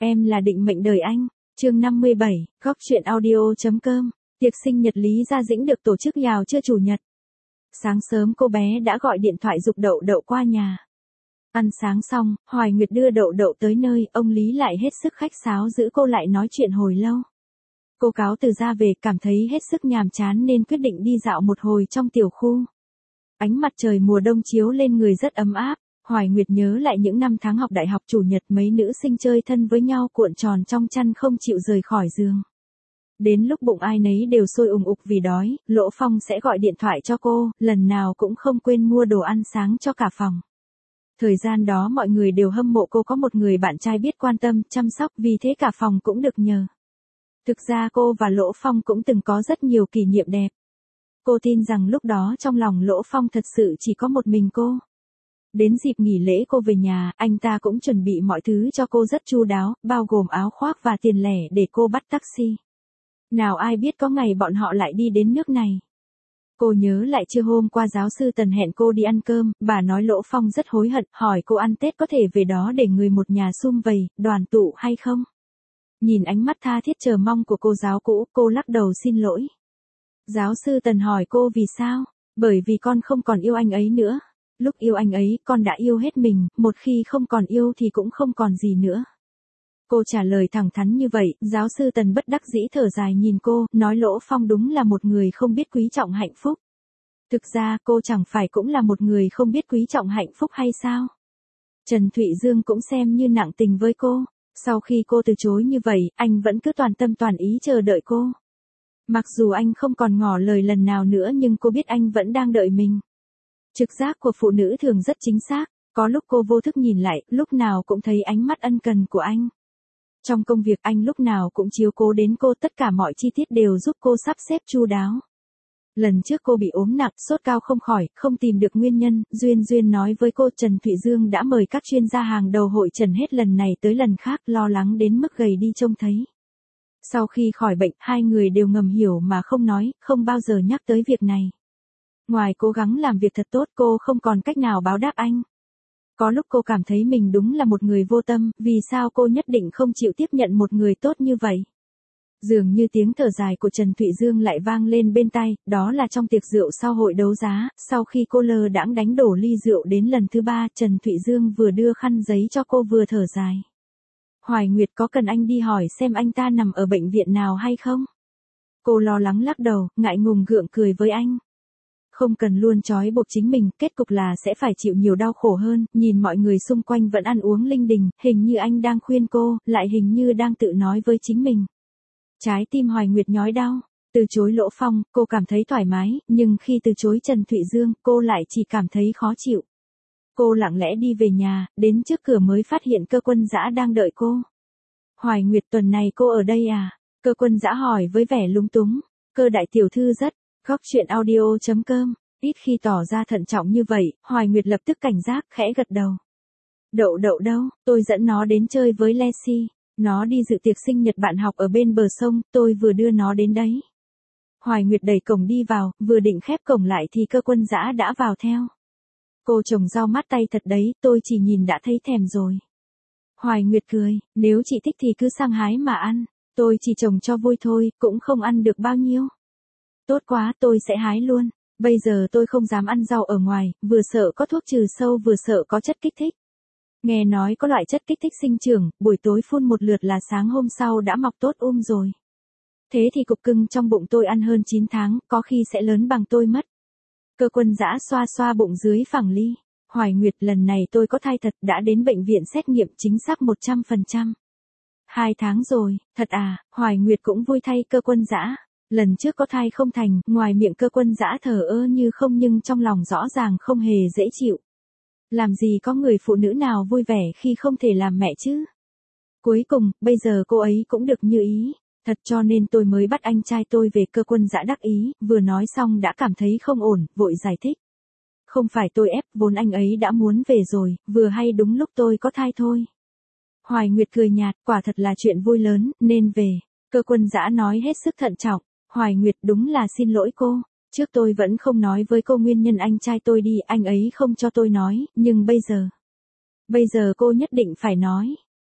Em là định mệnh đời anh. Chương 57, góc truyện audio.com. Tiệc sinh nhật Lý Gia Dĩnh được tổ chức vào trưa chủ nhật. Sáng sớm cô bé đã gọi điện thoại giục Đậu Đậu qua nhà. Ăn sáng xong, Hoài Nguyệt đưa Đậu Đậu tới nơi, ông Lý lại hết sức khách sáo giữ cô lại nói chuyện hồi lâu. Cô cáo từ ra về cảm thấy hết sức nhàm chán nên quyết định đi dạo một hồi trong tiểu khu. Ánh mặt trời mùa đông chiếu lên người rất ấm áp. Hoài Nguyệt nhớ lại những năm tháng học đại học chủ nhật mấy nữ sinh chơi thân với nhau cuộn tròn trong chăn không chịu rời khỏi giường. Đến lúc bụng ai nấy đều sôi ùng ục vì đói, Lỗ Phong sẽ gọi điện thoại cho cô, lần nào cũng không quên mua đồ ăn sáng cho cả phòng. Thời gian đó mọi người đều hâm mộ cô có một người bạn trai biết quan tâm, chăm sóc vì thế cả phòng cũng được nhờ. Thực ra cô và Lỗ Phong cũng từng có rất nhiều kỷ niệm đẹp. Cô tin rằng lúc đó trong lòng Lỗ Phong thật sự chỉ có một mình cô. Đến dịp nghỉ lễ cô về nhà, anh ta cũng chuẩn bị mọi thứ cho cô rất chu đáo, bao gồm áo khoác và tiền lẻ để cô bắt taxi. Nào ai biết có ngày bọn họ lại đi đến nước này. Cô nhớ lại trưa hôm qua giáo sư Tần hẹn cô đi ăn cơm, bà nói Lỗ Phong rất hối hận, hỏi cô ăn Tết có thể về đó để người một nhà sum vầy, đoàn tụ hay không? Nhìn ánh mắt tha thiết chờ mong của cô giáo cũ, cô lắc đầu xin lỗi. Giáo sư Tần hỏi cô vì sao? Bởi vì con không còn yêu anh ấy nữa. Lúc yêu anh ấy, con đã yêu hết mình, một khi không còn yêu thì cũng không còn gì nữa. Cô trả lời thẳng thắn như vậy, giáo sư Tần bất đắc dĩ thở dài nhìn cô, nói Lỗ Phong đúng là một người không biết quý trọng hạnh phúc. Thực ra cô chẳng phải cũng là một người không biết quý trọng hạnh phúc hay sao? Trần Thụy Dương cũng xem như nặng tình với cô. Sau khi cô từ chối như vậy, anh vẫn cứ toàn tâm toàn ý chờ đợi cô. Mặc dù anh không còn ngỏ lời lần nào nữa nhưng cô biết anh vẫn đang đợi mình. Trực giác của phụ nữ thường rất chính xác, có lúc cô vô thức nhìn lại, lúc nào cũng thấy ánh mắt ân cần của anh. Trong công việc anh lúc nào cũng chiếu cố đến cô, tất cả mọi chi tiết đều giúp cô sắp xếp chu đáo. Lần trước cô bị ốm nặng, sốt cao không khỏi, không tìm được nguyên nhân, Duyên nói với cô Trần Thụy Dương đã mời các chuyên gia hàng đầu hội trần hết lần này tới lần khác, lo lắng đến mức gầy đi trông thấy. Sau khi khỏi bệnh, hai người đều ngầm hiểu mà không nói, không bao giờ nhắc tới việc này. Ngoài cố gắng làm việc thật tốt, cô không còn cách nào báo đáp anh. Có lúc cô cảm thấy mình đúng là một người vô tâm, vì sao cô nhất định không chịu tiếp nhận một người tốt như vậy. Dường như tiếng thở dài của Trần Thụy Dương lại vang lên bên tai, đó là trong tiệc rượu sau hội đấu giá, sau khi cô lơ đãng đánh đổ ly rượu đến lần thứ 3, Trần Thụy Dương vừa đưa khăn giấy cho cô vừa thở dài. Hoài Nguyệt có cần anh đi hỏi xem anh ta nằm ở bệnh viện nào hay không? Cô lo lắng lắc đầu, ngại ngùng gượng cười với anh. Không cần luôn trói buộc chính mình, kết cục là sẽ phải chịu nhiều đau khổ hơn, nhìn mọi người xung quanh vẫn ăn uống linh đình, hình như anh đang khuyên cô, lại hình như đang tự nói với chính mình. Trái tim Hoài Nguyệt nhói đau, từ chối Lỗ Phong, cô cảm thấy thoải mái, nhưng khi từ chối Trần Thụy Dương, cô lại chỉ cảm thấy khó chịu. Cô lặng lẽ đi về nhà, đến trước cửa mới phát hiện Cơ Quân Dã đang đợi cô. Hoài Nguyệt, tuần này cô ở đây à? Cơ Quân Dã hỏi với vẻ lúng túng. Cơ đại tiểu thư rất, góc truyện audio.com, ít khi tỏ ra thận trọng như vậy, Hoài Nguyệt lập tức cảnh giác, khẽ gật đầu. Đậu Đậu đâu, tôi dẫn nó đến chơi với Lexi, nó đi dự tiệc sinh nhật bạn học ở bên bờ sông, tôi vừa đưa nó đến đấy. Hoài Nguyệt đẩy cổng đi vào, vừa định khép cổng lại thì Cơ Quân Dã đã vào theo. Cô trồng rau mát tay thật đấy, tôi chỉ nhìn đã thấy thèm rồi. Hoài Nguyệt cười, nếu chị thích thì cứ sang hái mà ăn, tôi chỉ trồng cho vui thôi, cũng không ăn được bao nhiêu. Tốt quá, tôi sẽ hái luôn. Bây giờ tôi không dám ăn rau ở ngoài, vừa sợ có thuốc trừ sâu vừa sợ có chất kích thích. Nghe nói có loại chất kích thích sinh trưởng, buổi tối phun một lượt là sáng hôm sau đã mọc tốt rồi. Thế thì cục cưng trong bụng tôi ăn hơn 9 tháng, có khi sẽ lớn bằng tôi mất. Cơ Quân Dã xoa xoa bụng dưới phẳng ly. Hoài Nguyệt, lần này tôi có thai thật, đã đến bệnh viện xét nghiệm chính xác 100%. 2 tháng rồi, thật à? Hoài Nguyệt cũng vui thay Cơ Quân Dã. Lần trước có thai không thành, ngoài miệng Cơ Quân Dã thờ ơ như không nhưng trong lòng rõ ràng không hề dễ chịu. Làm gì có người phụ nữ nào vui vẻ khi không thể làm mẹ chứ? Cuối cùng, bây giờ cô ấy cũng được như ý. Thật cho nên tôi mới bắt anh trai tôi về. Cơ Quân Dã đắc ý, vừa nói xong đã cảm thấy không ổn, vội giải thích. Không phải tôi ép, vốn anh ấy đã muốn về rồi, vừa hay đúng lúc tôi có thai thôi. Hoài Nguyệt cười nhạt, quả thật là chuyện vui lớn, nên về. Cơ Quân Dã nói hết sức thận trọng. Hoài Nguyệt, đúng là xin lỗi cô. Trước tôi vẫn không nói với cô nguyên nhân anh trai tôi đi, anh ấy không cho tôi nói, nhưng bây giờ cô nhất định phải nói.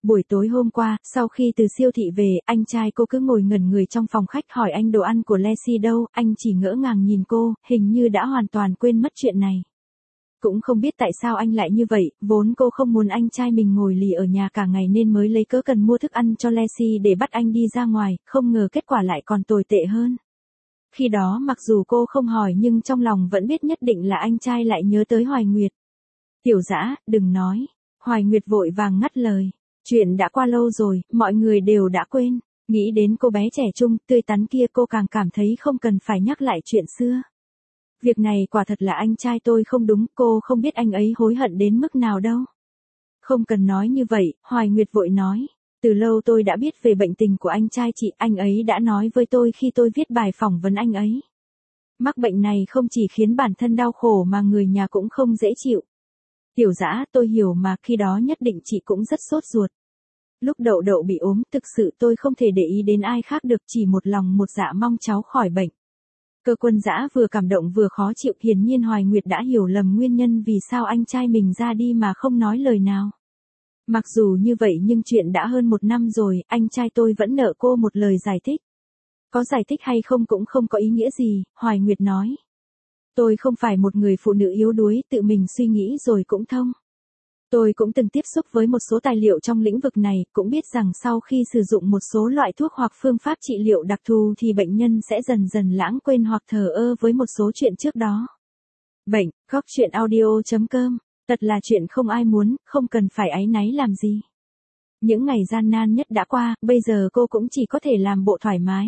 Buổi tối hôm qua, sau khi từ siêu thị về, anh trai cô cứ ngồi ngẩn người trong phòng khách hỏi anh đồ ăn của Lexi đâu, anh chỉ ngỡ ngàng nhìn cô, hình như đã hoàn toàn quên mất chuyện này. Cũng không biết tại sao anh lại như vậy, vốn cô không muốn anh trai mình ngồi lì ở nhà cả ngày nên mới lấy cớ cần mua thức ăn cho Lexi để bắt anh đi ra ngoài, không ngờ kết quả lại còn tồi tệ hơn. Khi đó mặc dù cô không hỏi nhưng trong lòng vẫn biết nhất định là anh trai lại nhớ tới Hoài Nguyệt. Tiểu Dã, đừng nói. Hoài Nguyệt vội vàng ngắt lời. Chuyện đã qua lâu rồi, mọi người đều đã quên. Nghĩ đến cô bé trẻ trung, tươi tắn kia cô càng cảm thấy không cần phải nhắc lại chuyện xưa. Việc này quả thật là anh trai tôi không đúng, cô không biết anh ấy hối hận đến mức nào đâu. Không cần nói như vậy, Hoài Nguyệt vội nói. Từ lâu tôi đã biết về bệnh tình của anh trai chị, anh ấy đã nói với tôi khi tôi viết bài phỏng vấn anh ấy. Mắc bệnh này không chỉ khiến bản thân đau khổ mà người nhà cũng không dễ chịu. Tiểu Dã, tôi hiểu mà, khi đó nhất định chị cũng rất sốt ruột. Lúc Đậu Đậu bị ốm, thực sự tôi không thể để ý đến ai khác được, chỉ một lòng một dạ mong cháu khỏi bệnh. Cơ Quân Dã vừa cảm động vừa khó chịu, hiển nhiên Hoài Nguyệt đã hiểu lầm nguyên nhân vì sao anh trai mình ra đi mà không nói lời nào. Mặc dù như vậy nhưng chuyện đã hơn 1 năm rồi, anh trai tôi vẫn nợ cô một lời giải thích. Có giải thích hay không cũng không có ý nghĩa gì, Hoài Nguyệt nói. Tôi không phải một người phụ nữ yếu đuối, tự mình suy nghĩ rồi cũng thông. Tôi cũng từng tiếp xúc với một số tài liệu trong lĩnh vực này, cũng biết rằng sau khi sử dụng một số loại thuốc hoặc phương pháp trị liệu đặc thù thì bệnh nhân sẽ dần dần lãng quên hoặc thờ ơ với một số chuyện trước đó. Bệnh, góc chuyện audio.com, thật là chuyện không ai muốn, không cần phải áy náy làm gì. Những ngày gian nan nhất đã qua, bây giờ cô cũng chỉ có thể làm bộ thoải mái.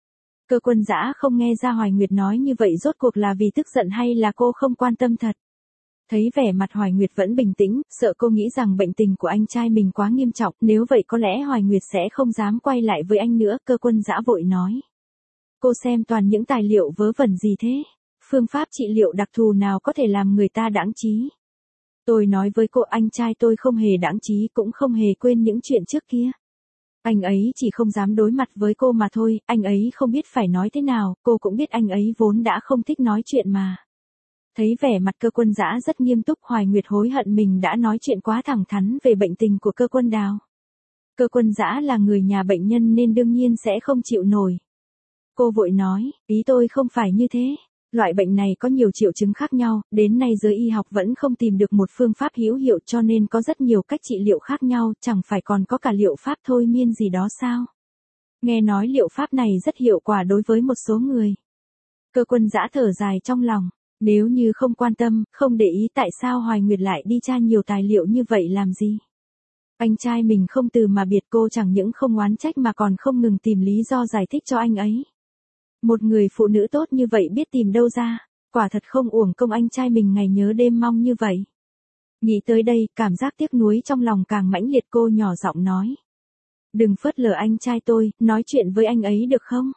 Cơ Quân Dã không nghe ra Hoài Nguyệt nói như vậy rốt cuộc là vì tức giận hay là cô không quan tâm thật. Thấy vẻ mặt Hoài Nguyệt vẫn bình tĩnh, sợ cô nghĩ rằng bệnh tình của anh trai mình quá nghiêm trọng, nếu vậy có lẽ Hoài Nguyệt sẽ không dám quay lại với anh nữa, Cơ Quân Dã vội nói. Cô xem toàn những tài liệu vớ vẩn gì thế? Phương pháp trị liệu đặc thù nào có thể làm người ta đãng trí? Tôi nói với cô, anh trai tôi không hề đãng trí cũng không hề quên những chuyện trước kia. Anh ấy chỉ không dám đối mặt với cô mà thôi, anh ấy không biết phải nói thế nào, cô cũng biết anh ấy vốn đã không thích nói chuyện mà. Thấy vẻ mặt Cơ Quân Dã rất nghiêm túc, Hoài Nguyệt hối hận mình đã nói chuyện quá thẳng thắn về bệnh tình của Cơ Quân Đào. Cơ Quân Dã là người nhà bệnh nhân nên đương nhiên sẽ không chịu nổi. Cô vội nói, ý tôi không phải như thế. Loại bệnh này có nhiều triệu chứng khác nhau, đến nay giới y học vẫn không tìm được một phương pháp hữu hiệu cho nên có rất nhiều cách trị liệu khác nhau, chẳng phải còn có cả liệu pháp thôi miên gì đó sao? Nghe nói liệu pháp này rất hiệu quả đối với một số người. Cơ Quân Dã thở dài trong lòng, nếu như không quan tâm, không để ý tại sao Hoài Nguyệt lại đi tra nhiều tài liệu như vậy làm gì? Anh trai mình không từ mà biệt, cô chẳng những không oán trách mà còn không ngừng tìm lý do giải thích cho anh ấy. Một người phụ nữ tốt như vậy biết tìm đâu ra, quả thật không uổng công anh trai mình ngày nhớ đêm mong như vậy. Nghĩ tới đây, cảm giác tiếc nuối trong lòng càng mãnh liệt, cô nhỏ giọng nói. Đừng phớt lờ anh trai tôi, nói chuyện với anh ấy được không?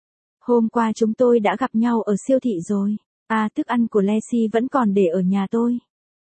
Hôm qua chúng tôi đã gặp nhau ở siêu thị rồi. Thức ăn của Lexi vẫn còn để ở nhà tôi.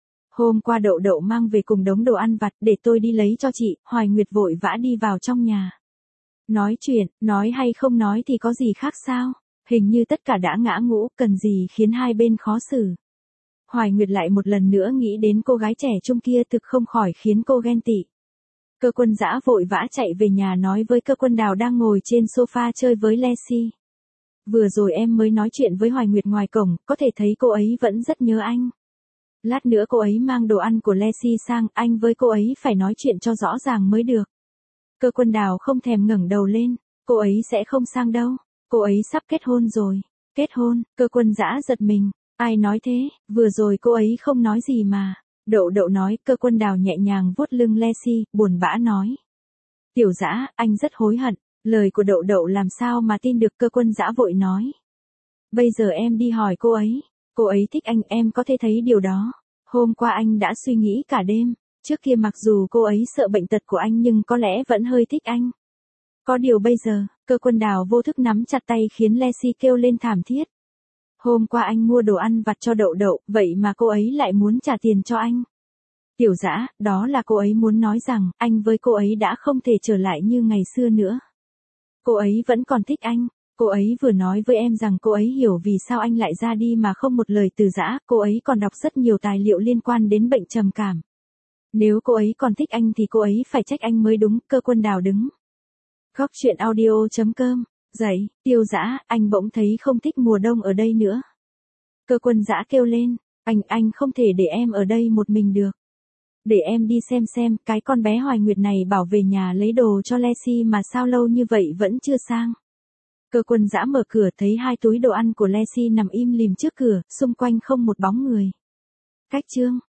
Hôm qua Đậu Đậu mang về cùng đống đồ ăn vặt để tôi đi lấy cho chị, Hoài Nguyệt vội vã đi vào trong nhà. Nói chuyện, nói hay không nói thì có gì khác sao? Hình như tất cả đã ngã ngũ, cần gì khiến hai bên khó xử. Hoài Nguyệt lại một lần nữa nghĩ đến cô gái trẻ trung kia, thực không khỏi khiến cô ghen tị. Cơ Quân Dã vội vã chạy về nhà nói với Cơ Quân Đào đang ngồi trên sofa chơi với Lexi. Vừa rồi em mới nói chuyện với Hoài Nguyệt ngoài cổng, có thể thấy cô ấy vẫn rất nhớ anh. Lát nữa cô ấy mang đồ ăn của Lexi sang, anh với cô ấy phải nói chuyện cho rõ ràng mới được. Cơ Quân Đào không thèm ngẩng đầu lên, cô ấy sẽ không sang đâu, cô ấy sắp kết hôn rồi. Kết hôn? Cơ Quân Dã giật mình, ai nói thế, vừa rồi cô ấy không nói gì mà. Đậu Đậu nói. Cơ Quân Đào nhẹ nhàng vuốt lưng Lexi, buồn bã nói. Tiểu Dã, anh rất hối hận. Lời của Đậu Đậu làm sao mà tin được, Cơ Quân Dã vội nói. Bây giờ em đi hỏi cô ấy thích anh, em có thể thấy điều đó. Hôm qua anh đã suy nghĩ cả đêm, trước kia mặc dù cô ấy sợ bệnh tật của anh nhưng có lẽ vẫn hơi thích anh. Có điều bây giờ, Cơ Quân Đào vô thức nắm chặt tay khiến Lexi kêu lên thảm thiết. Hôm qua anh mua đồ ăn vặt cho Đậu Đậu, vậy mà cô ấy lại muốn trả tiền cho anh. Tiểu Dã, đó là cô ấy muốn nói rằng, anh với cô ấy đã không thể trở lại như ngày xưa nữa. Cô ấy vẫn còn thích anh, cô ấy vừa nói với em rằng cô ấy hiểu vì sao anh lại ra đi mà không một lời từ giã, cô ấy còn đọc rất nhiều tài liệu liên quan đến bệnh trầm cảm. Nếu cô ấy còn thích anh thì cô ấy phải trách anh mới đúng. Cơ Quân Đào đứng. Góc chuyện audio.com. Dậy, Tiêu Dã, anh bỗng thấy không thích mùa đông ở đây nữa. Cơ Quân Dã kêu lên, anh không thể để em ở đây một mình được. Để em đi xem, cái con bé Hoài Nguyệt này bảo về nhà lấy đồ cho Lexi mà sao lâu như vậy vẫn chưa sang. Cơ Quân Dã mở cửa thấy 2 túi đồ ăn của Lexi nằm im lìm trước cửa, xung quanh không một bóng người. Cách chương.